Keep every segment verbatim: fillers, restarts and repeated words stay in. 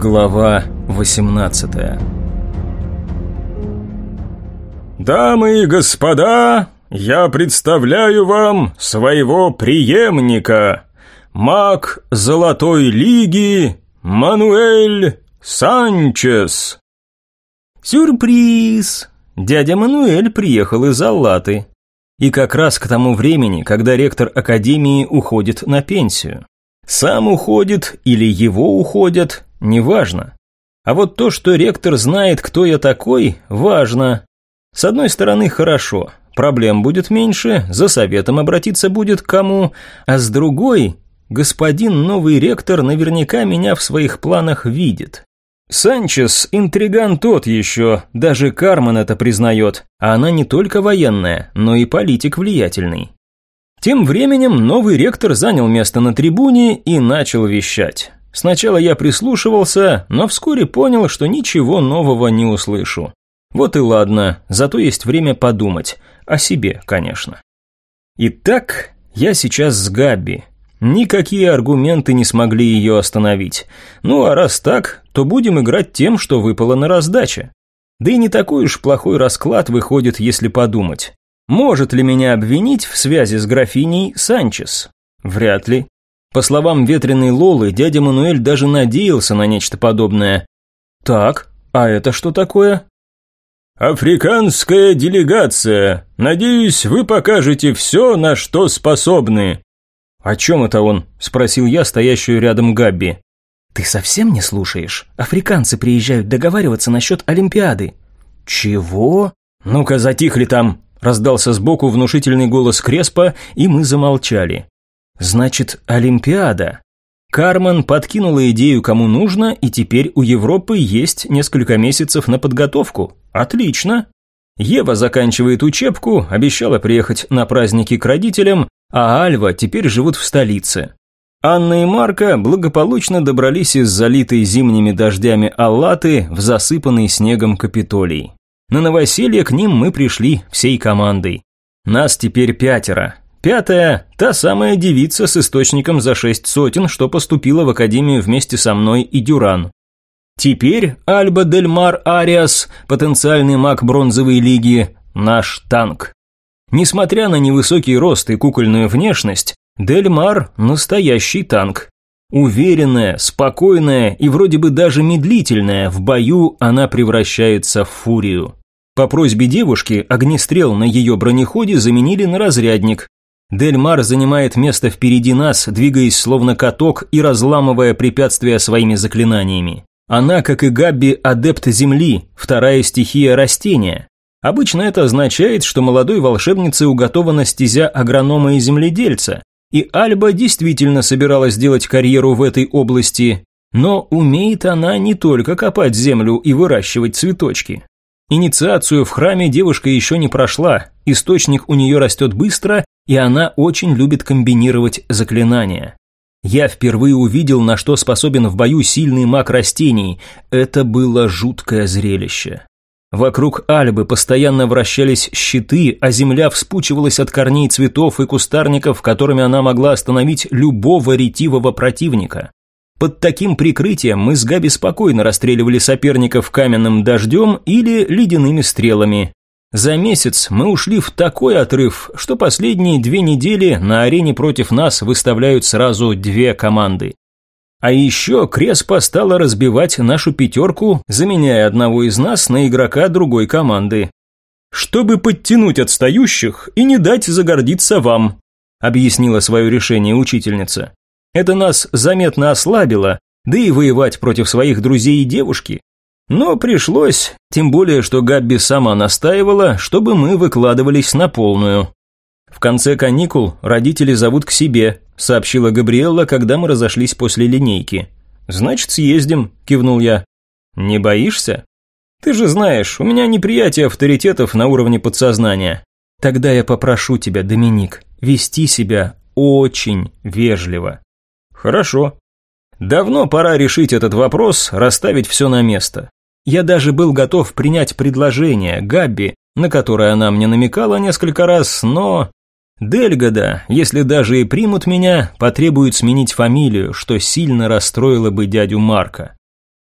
Глава восемнадцатая. «Дамы и господа, я представляю вам своего преемника, маг Золотой Лиги Мануэль Санчес». Сюрприз! Дядя Мануэль приехал из Аллаты. И как раз к тому времени, когда ректор Академии уходит на пенсию. Сам уходит или его уходят, неважно. А вот то, что ректор знает, кто я такой, важно. С одной стороны, хорошо, проблем будет меньше, за советом обратиться будет к кому, а с другой, господин новый ректор наверняка меня в своих планах видит. Санчес интриган тот еще, даже Кармен это признает, а она не только военная, но и политик влиятельный. Тем временем новый ректор занял место на трибуне и начал вещать. Сначала я прислушивался, но вскоре понял, что ничего нового не услышу. Вот и ладно, зато есть время подумать. О себе, конечно. Итак, я сейчас с Габби. Никакие аргументы не смогли ее остановить. Ну а раз так, то будем играть тем, что выпало на раздаче. Да и не такой уж плохой расклад выходит, если подумать. Может ли меня обвинить в связи с графиней Санчес? Вряд ли. По словам ветреной Лолы, дядя Мануэль даже надеялся на нечто подобное. Так, а это что такое? «Африканская делегация. Надеюсь, вы покажете все, на что способны». «О чем это он?» – спросил я стоящую рядом Габби. «Ты совсем не слушаешь? Африканцы приезжают договариваться насчет Олимпиады». «Чего? Ну-ка, затихли там!» – раздался сбоку внушительный голос Креспо, и мы замолчали. «Значит, Олимпиада». Кармен подкинула идею кому нужно, и теперь у Европы есть несколько месяцев на подготовку. Отлично. Ева заканчивает учебку, обещала приехать на праздники к родителям, а Альва теперь живут в столице. Анна и Марко благополучно добрались из залитой зимними дождями Аллаты в засыпанный снегом Капитолий. На новоселье к ним мы пришли всей командой. Нас теперь пятеро. Пятая – та самая девица с источником за шесть сотен, что поступила в академию вместе со мной и Дюран. Теперь Альба Дель Мар Ариас, потенциальный маг бронзовой лиги, наш танк. Несмотря на невысокий рост и кукольную внешность, Дель Мар – настоящий танк. Уверенная, спокойная и вроде бы даже медлительная, в бою она превращается в фурию. По просьбе девушки огнестрел на ее бронеходе заменили на разрядник. Дель Мар занимает место впереди нас, двигаясь словно каток и разламывая препятствия своими заклинаниями. Она, как и Габби, адепт земли, вторая стихия растения. Обычно это означает, что молодой волшебнице уготована стезя агронома и земледельца, и Альба действительно собиралась делать карьеру в этой области, но умеет она не только копать землю и выращивать цветочки. Инициацию в храме девушка еще не прошла, источник у нее растет быстро, и она очень любит комбинировать заклинания. Я впервые увидел, на что способен в бою сильный маг растений. Это было жуткое зрелище. Вокруг Альбы постоянно вращались щиты, а земля вспучивалась от корней цветов и кустарников, которыми она могла остановить любого ретивого противника. Под таким прикрытием мы с Габи спокойно расстреливали соперников каменным дождем или ледяными стрелами. За месяц мы ушли в такой отрыв, что последние две недели на арене против нас выставляют сразу две команды. А еще Креспо стала разбивать нашу пятерку, заменяя одного из нас на игрока другой команды. «Чтобы подтянуть отстающих и не дать загордиться вам», объяснила свое решение учительница. «Это нас заметно ослабило, да и воевать против своих друзей и девушки. Но пришлось, тем более, что Габби сама настаивала, чтобы мы выкладывались на полную». «В конце каникул родители зовут к себе», сообщила Габриэлла, когда мы разошлись после линейки. «Значит, съездим», кивнул я. «Не боишься?» «Ты же знаешь, у меня неприятие авторитетов на уровне подсознания». «Тогда я попрошу тебя, Доминик, вести себя очень вежливо». «Хорошо. Давно пора решить этот вопрос, расставить все на место. Я даже был готов принять предложение Габби, на которое она мне намекала несколько раз, но... Дельгода, если даже и примут меня, потребует сменить фамилию, что сильно расстроило бы дядю Марка.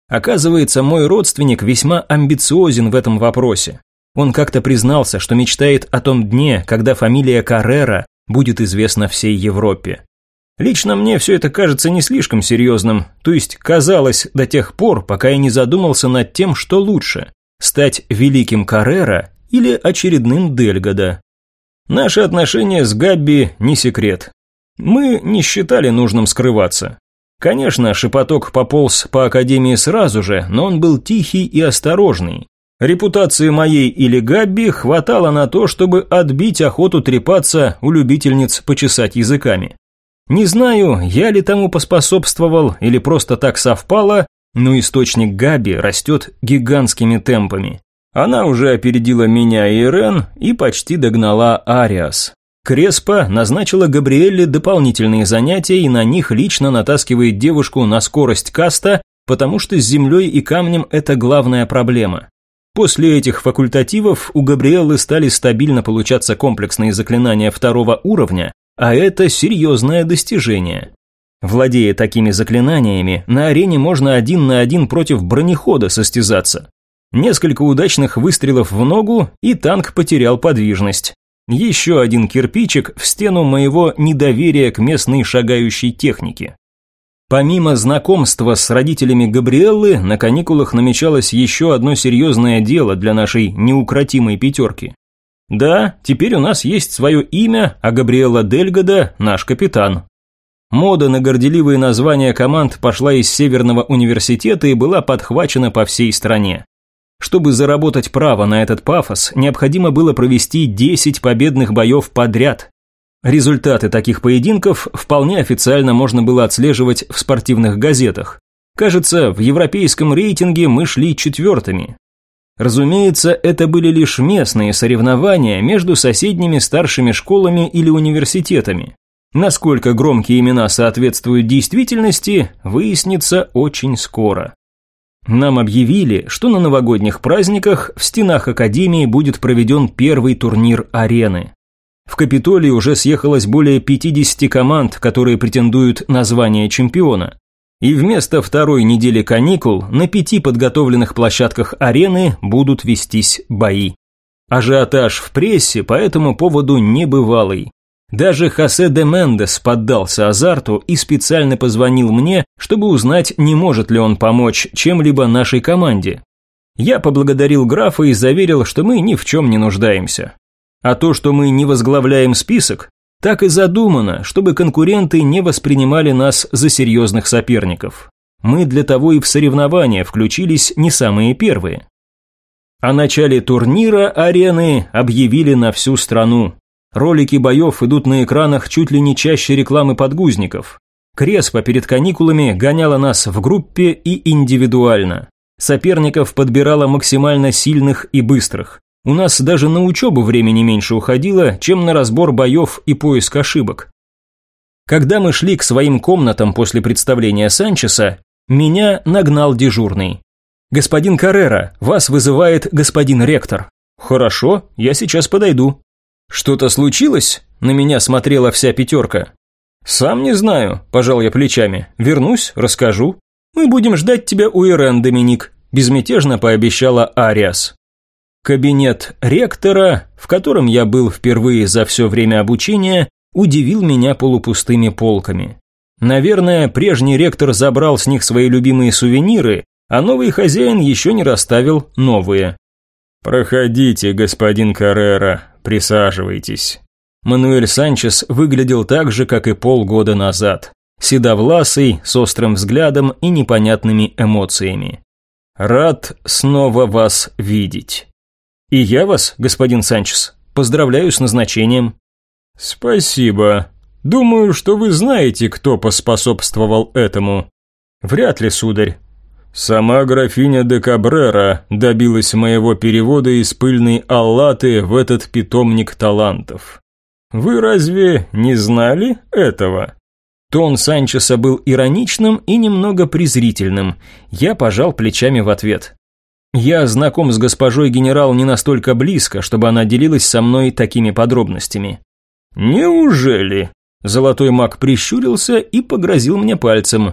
Оказывается, мой родственник весьма амбициозен в этом вопросе. Он как-то признался, что мечтает о том дне, когда фамилия Каррера будет известна всей Европе. Лично мне все это кажется не слишком серьезным, то есть казалось до тех пор, пока я не задумался над тем, что лучше – стать великим Каррера или очередным Дельгадо. Наши отношения с Габби не секрет. Мы не считали нужным скрываться. Конечно, шепоток пополз по Академии сразу же, но он был тихий и осторожный. Репутации моей или Габби хватало на то, чтобы отбить охоту трепаться у любительниц почесать языками. Не знаю, я ли тому поспособствовал или просто так совпало, но источник Габби растет гигантскими темпами. Она уже опередила меня и Ирен и почти догнала Ариас. Креспа назначила Габриэлле дополнительные занятия и на них лично натаскивает девушку на скорость каста, потому что с землей и камнем это главная проблема. После этих факультативов у Габриэллы стали стабильно получаться комплексные заклинания второго уровня, а это серьезное достижение. Владея такими заклинаниями, на арене можно один на один против бронехода состязаться. Несколько удачных выстрелов в ногу, и танк потерял подвижность. Еще один кирпичик в стену моего недоверия к местной шагающей технике. Помимо знакомства с родителями Габриэллы, на каникулах намечалось еще одно серьезное дело для нашей неукротимой пятерки. Да, теперь у нас есть свое имя, а Габриэлла Дельгадо – наш капитан. Мода на горделивые названия команд пошла из Северного университета и была подхвачена по всей стране. Чтобы заработать право на этот пафос, необходимо было провести десять победных боев подряд. Результаты таких поединков вполне официально можно было отслеживать в спортивных газетах. Кажется, в европейском рейтинге мы шли четвертыми. Разумеется, это были лишь местные соревнования между соседними старшими школами или университетами. Насколько громкие имена соответствуют действительности, выяснится очень скоро. Нам объявили, что на новогодних праздниках в стенах Академии будет проведен первый турнир арены. В Капитолии уже съехалось более пятидесяти команд, которые претендуют на звание чемпиона. И вместо второй недели каникул на пяти подготовленных площадках арены будут вестись бои. Ажиотаж в прессе по этому поводу небывалый. Даже Хосе де Мендес поддался азарту и специально позвонил мне, чтобы узнать, не может ли он помочь чем-либо нашей команде. Я поблагодарил графа и заверил, что мы ни в чем не нуждаемся. А то, что мы не возглавляем список, так и задумано, чтобы конкуренты не воспринимали нас за серьезных соперников. Мы для того и в соревнования включились не самые первые. О начале турнира арены объявили на всю страну. Ролики боев идут на экранах чуть ли не чаще рекламы подгузников. Креспа перед каникулами гоняла нас в группе и индивидуально. Соперников подбирала максимально сильных и быстрых. У нас даже на учебу времени меньше уходило, чем на разбор боев и поиск ошибок. Когда мы шли к своим комнатам после представления Санчеса, меня нагнал дежурный. «Господин Каррера, вас вызывает господин ректор». «Хорошо, я сейчас подойду». «Что-то случилось?» – на меня смотрела вся пятерка. «Сам не знаю», – пожал я плечами. «Вернусь, расскажу». «Мы будем ждать тебя у Ирен, Доминик», – безмятежно пообещала Ариас. Кабинет ректора, в котором я был впервые за все время обучения, удивил меня полупустыми полками. Наверное, прежний ректор забрал с них свои любимые сувениры, а новый хозяин еще не расставил новые. «Проходите, господин Каррера, присаживайтесь». Мануэль Санчес выглядел так же, как и полгода назад. Седовласый, с острым взглядом и непонятными эмоциями. «Рад снова вас видеть». «И я вас, господин Санчес, поздравляю с назначением». «Спасибо. Думаю, что вы знаете, кто поспособствовал этому». «Вряд ли, сударь». «Сама графиня де Кабрера добилась моего перевода из пыльной Аллаты в этот питомник талантов. Вы разве не знали этого?» Тон Санчеса был ироничным и немного презрительным. Я пожал плечами в ответ. «Я знаком с госпожой генерал не настолько близко, чтобы она делилась со мной такими подробностями». «Неужели?» Золотой маг прищурился и погрозил мне пальцем.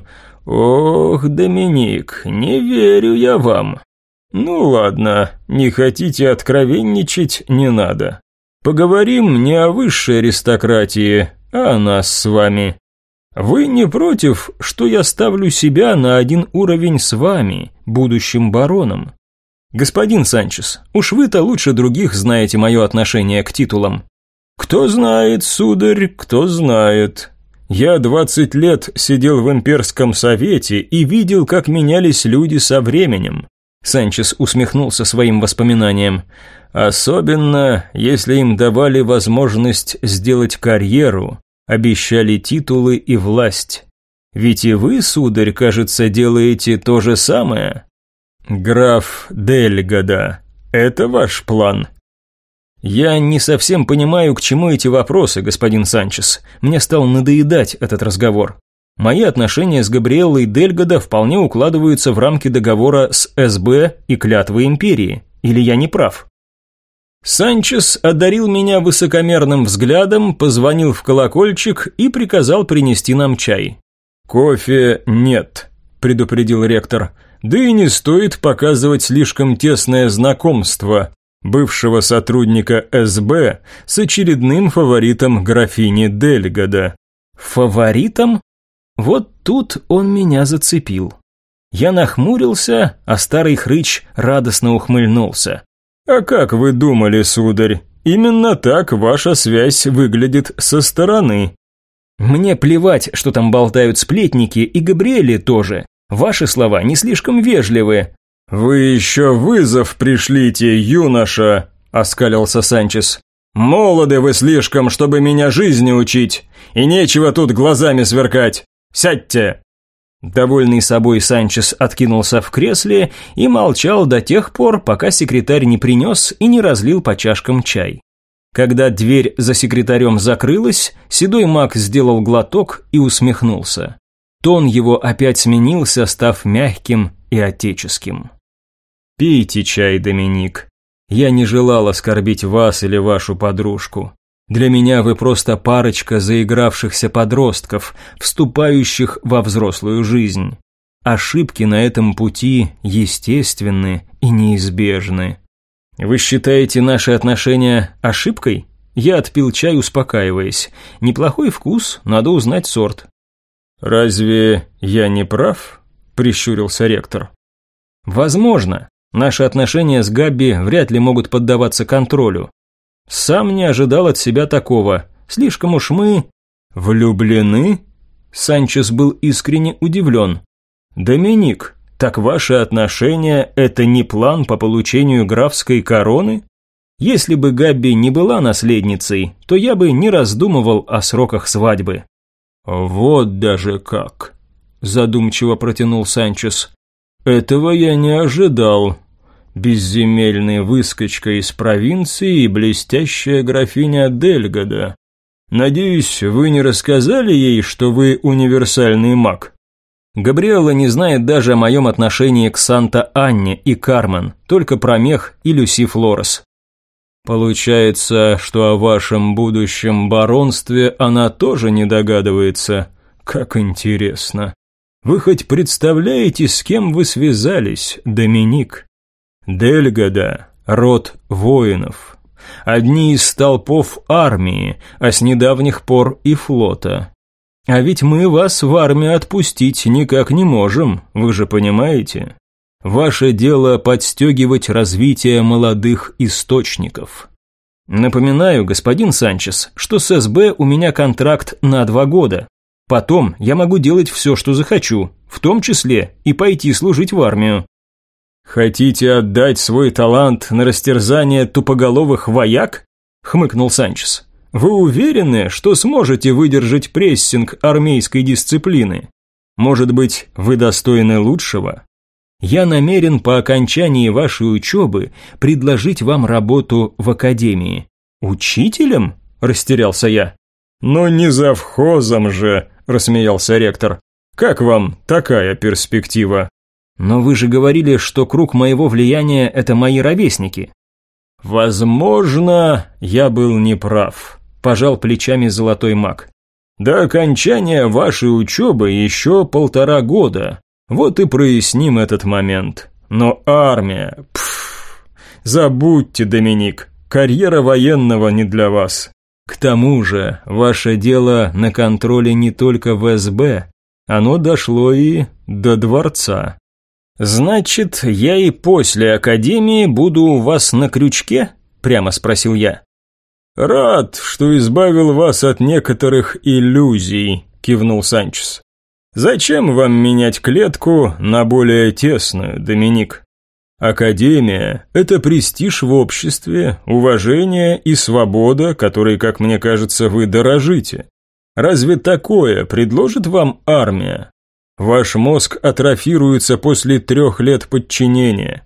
Ох, Доминик, не верю я вам. Ну ладно, не хотите откровенничать, не надо. Поговорим не о высшей аристократии, а о нас с вами. Вы не против, что я ставлю себя на один уровень с вами, будущим бароном? Господин Санчес, уж вы-то лучше других знаете мое отношение к титулам. Кто знает, сударь, кто знает. Я двадцать лет сидел в имперском совете и видел, как менялись люди со временем. Санчес усмехнулся своим воспоминаниям. Особенно, если им давали возможность сделать карьеру, обещали титулы и власть. Ведь и вы, сударь, кажется, делаете то же самое. Граф Дельгадо, это ваш план? Я не совсем понимаю, к чему эти вопросы, господин Санчес. Мне стал надоедать этот разговор. Мои отношения с Габриэллой Дельгадо вполне укладываются в рамки договора с эс бэ и клятвы империи. Или я не прав? Санчес одарил меня высокомерным взглядом, позвонил в колокольчик и приказал принести нам чай. «Кофе нет», – предупредил ректор. «Да и не стоит показывать слишком тесное знакомство бывшего сотрудника эс бэ с очередным фаворитом графини Дельгадо». «Фаворитом?» Вот тут он меня зацепил. Я нахмурился, а старый хрыч радостно ухмыльнулся. «А как вы думали, сударь? Именно так ваша связь выглядит со стороны». «Мне плевать, что там болтают сплетники, и Габриэле тоже. Ваши слова не слишком вежливы». «Вы еще вызов пришлите, юноша», – оскалился Санчес. «Молоды вы слишком, чтобы меня жизни учить, и нечего тут глазами сверкать. Сядьте!» Довольный собой Санчес откинулся в кресле и молчал до тех пор, пока секретарь не принес и не разлил по чашкам чай. Когда дверь за секретарем закрылась, седой маг сделал глоток и усмехнулся. Тон его опять сменился, став мягким и отеческим. «Пейте чай, Доминик. Я не желал оскорбить вас или вашу подружку. Для меня вы просто парочка заигравшихся подростков, вступающих во взрослую жизнь. Ошибки на этом пути естественны и неизбежны». «Вы считаете наши отношения ошибкой?» Я отпил чай, успокаиваясь. «Неплохой вкус, надо узнать сорт». «Разве я не прав?» – прищурился ректор. «Возможно. Наши отношения с Габби вряд ли могут поддаваться контролю. Сам не ожидал от себя такого. Слишком уж мы...» «Влюблены?» Санчес был искренне удивлен. «Доминик, так ваши отношения – это не план по получению графской короны? Если бы Габби не была наследницей, то я бы не раздумывал о сроках свадьбы». «Вот даже как!» – задумчиво протянул Санчес. «Этого я не ожидал. Безземельный выскочка из провинции и блестящая графиня Дельгадо. Надеюсь, вы не рассказали ей, что вы универсальный маг?» Габриэлла не знает даже о моем отношении к Санта-Анне и Кармен, только про Мех и Люси Флорес. «Получается, что о вашем будущем баронстве она тоже не догадывается? Как интересно. Вы хоть представляете, с кем вы связались, Доминик? Дельгадо – род воинов. Одни из столпов армии, а с недавних пор и флота. А ведь мы вас в армию отпустить никак не можем, вы же понимаете? Ваше дело подстегивать развитие молодых источников. Напоминаю, господин Санчес, что с эс бэ у меня контракт на два года. Потом я могу делать все, что захочу, в том числе и пойти служить в армию». «Хотите отдать свой талант на растерзание тупоголовых вояк?» – хмыкнул Санчес. «Вы уверены, что сможете выдержать прессинг армейской дисциплины? Может быть, вы достойны лучшего? Я намерен по окончании вашей учебы предложить вам работу в академии». «Учителем?» – растерялся я. «Но не завхозом же», – рассмеялся ректор. «Как вам такая перспектива?» «Но вы же говорили, что круг моего влияния – это мои ровесники». «Возможно, я был неправ», – пожал плечами золотой маг. До окончания вашей учебы еще полтора года. Вот и проясним этот момент. Но армия... Пф, забудьте, Доминик, карьера военного не для вас. К тому же, ваше дело на контроле не только в эс бэ, оно дошло и до дворца. Значит, я и после академии буду у вас на крючке? Прямо спросил я. «Рад, что избавил вас от некоторых иллюзий», – кивнул Санчес. «Зачем вам менять клетку на более тесную, Доминик? Академия – это престиж в обществе, уважение и свобода, которой, как мне кажется, вы дорожите. Разве такое предложит вам армия? Ваш мозг атрофируется после трех лет подчинения.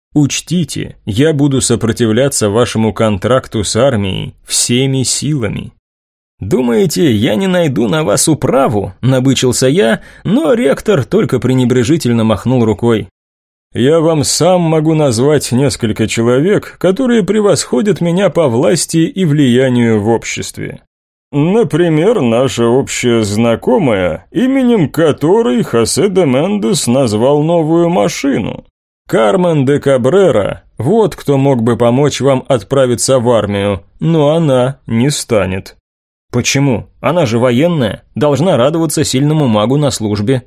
Учтите, я буду сопротивляться вашему контракту с армией всеми силами». «Думаете, я не найду на вас управу?» – набычился я, но ректор только пренебрежительно махнул рукой. «Я вам сам могу назвать несколько человек, которые превосходят меня по власти и влиянию в обществе. Например, наша общая знакомая, именем которой Хосе де Мендес назвал новую машину. Кармен де Кабрера, вот кто мог бы помочь вам отправиться в армию, но она не станет». «Почему? Она же военная, должна радоваться сильному магу на службе».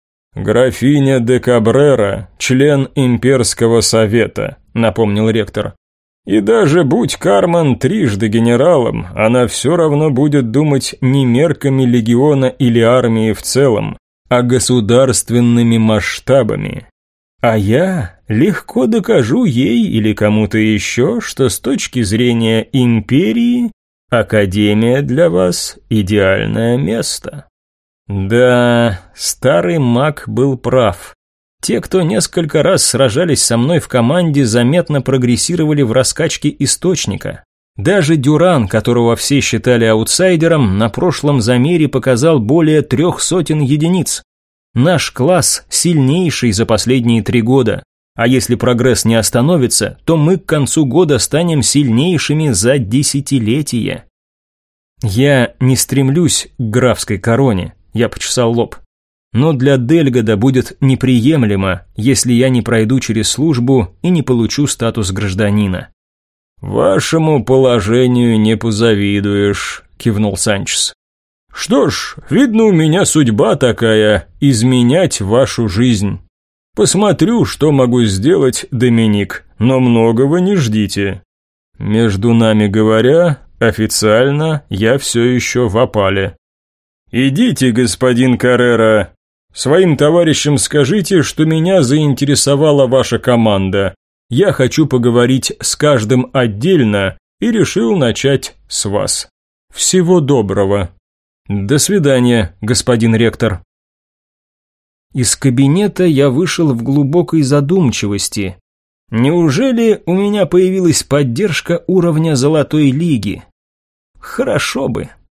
«Графиня де Кабрера, член имперского совета», — напомнил ректор. «И даже будь Кармен трижды генералом, она все равно будет думать не мерками легиона или армии в целом, а государственными масштабами. А я легко докажу ей или кому-то еще, что с точки зрения империи академия для вас идеальное место». Да, старый маг был прав. Те, кто несколько раз сражались со мной в команде, заметно прогрессировали в раскачке источника. Даже Дюран, которого все считали аутсайдером, на прошлом замере показал более трех сотен единиц. Наш класс сильнейший за последние три года. А если прогресс не остановится, то мы к концу года станем сильнейшими за десятилетия. Я не стремлюсь к графской короне, я почесал лоб. Но для Дельгода будет неприемлемо, если я не пройду через службу и не получу статус гражданина. «Вашему положению не позавидуешь», – кивнул Санчес. «Что ж, видно, у меня судьба такая – изменять вашу жизнь. Посмотрю, что могу сделать, Доминик, но многого не ждите. Между нами говоря, официально я все еще в опале. Идите, господин Каррера. Своим товарищам скажите, что меня заинтересовала ваша команда. Я хочу поговорить с каждым отдельно и решил начать с вас. Всего доброго». «До свидания, господин ректор». Из кабинета я вышел в глубокой задумчивости. Неужели у меня появилась поддержка уровня Золотой Лиги? Хорошо бы.